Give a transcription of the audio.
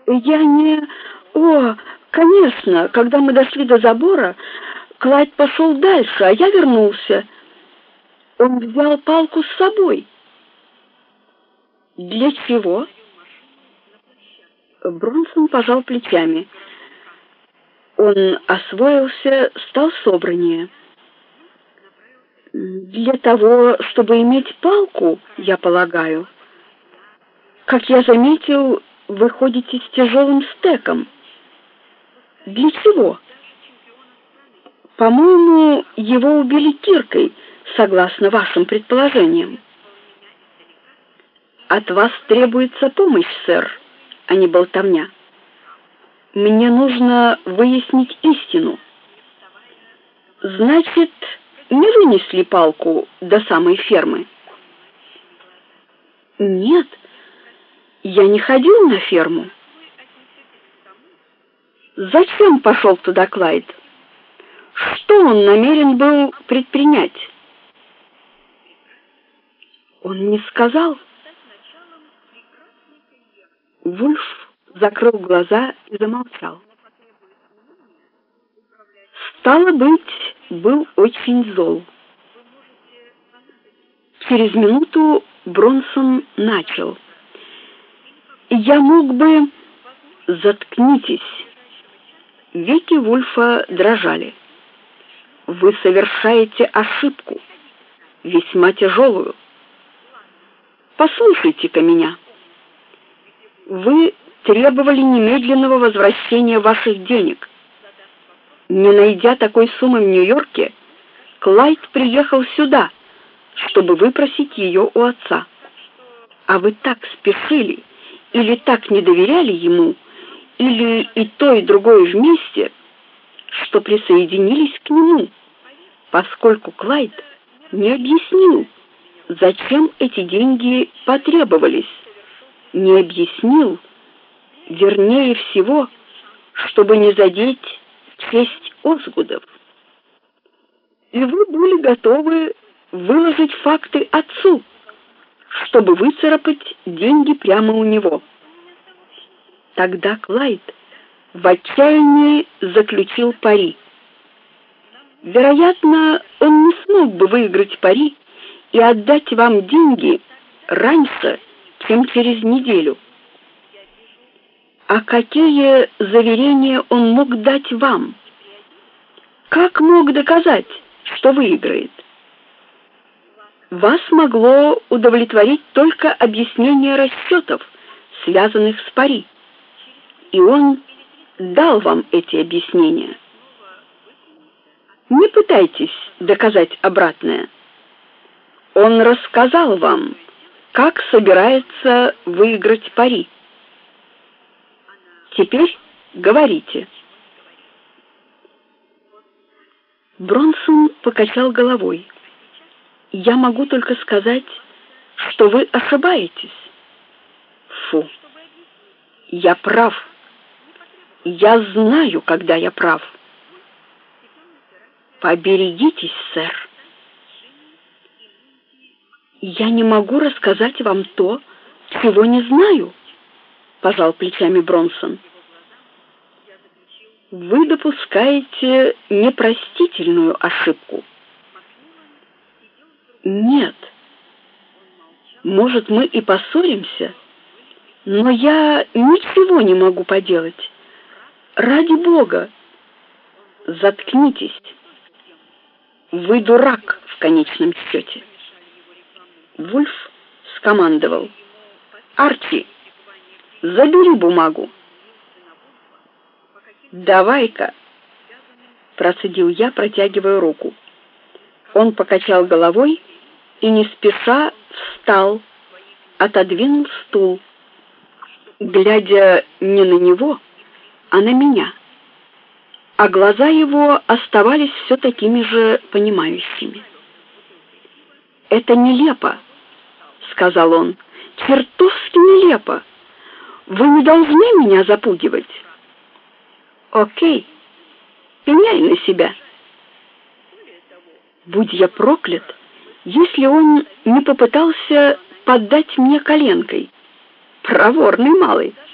Я не... О, конечно, когда мы дошли до забора, Клайд пошел дальше, а я вернулся. Он взял палку с собой. Для чего? Бронсон пожал плечами. Он освоился, стал собраннее. Для того, чтобы иметь палку, я полагаю. Как я заметил, вы ходите с тяжелым стеком. Для чего? По-моему, его убили киркой, согласно вашим предположениям. От вас требуется помощь, сэр, а не болтовня. Мне нужно выяснить истину. Значит, не вынесли палку до самой фермы? Нет, я не ходил на ферму. Зачем пошел туда Клайд? Что он намерен был предпринять? Он не сказал. Вульф закрыл глаза и замолчал. Стало быть, был очень зол. Через минуту Бронсон начал. «Я мог бы...» «Заткнитесь!» Веки Вульфа дрожали. «Вы совершаете ошибку, весьма тяжелую. Послушайте-ка меня. Вы требовали немедленного возвращения ваших денег. Не найдя такой суммы в Нью-Йорке, Клайд приехал сюда, чтобы выпросить ее у отца. А вы так спешили или так не доверяли ему, или и то, и другое вместе, что присоединились к нему, поскольку Клайд не объяснил, зачем эти деньги потребовались, не объяснил, вернее всего, чтобы не задеть честь Озгудов. И вы были готовы выложить факты отцу, чтобы выцарапать деньги прямо у него. Тогда Клайд в отчаянии заключил пари. Вероятно, он не смог бы выиграть пари и отдать вам деньги раньше, чем через неделю. А какие заверения он мог дать вам? Как мог доказать, что выиграет? Вас могло удовлетворить только объяснение расчетов, связанных с пари. И он дал вам эти объяснения. Не пытайтесь доказать обратное. Он рассказал вам, как собирается выиграть пари. Теперь говорите. Бронсон покачал головой. Я могу только сказать, что вы ошибаетесь. Фу. Я прав. Я знаю, когда я прав. Поберегитесь, сэр. Я не могу рассказать вам то, чего не знаю, пожал плечами Бронсон. Вы допускаете непростительную ошибку. Нет. Может, мы и поссоримся, но я ничего не могу поделать. Ради Бога, заткнитесь. Вы дурак в конечном счете. Вульф скомандовал: Арчи, забери бумагу. Давай-ка, процедил я, протягивая руку. Он покачал головой и не спеша встал, отодвинул стул, глядя не на него, а на меня. А глаза его оставались все такими же понимающими. «Это нелепо», — сказал он, — «чертовски нелепо. Вы не должны меня запугивать». «Окей, пеняй на себя». Будь я проклят, если он не попытался поддать мне коленкой. Проворный малый.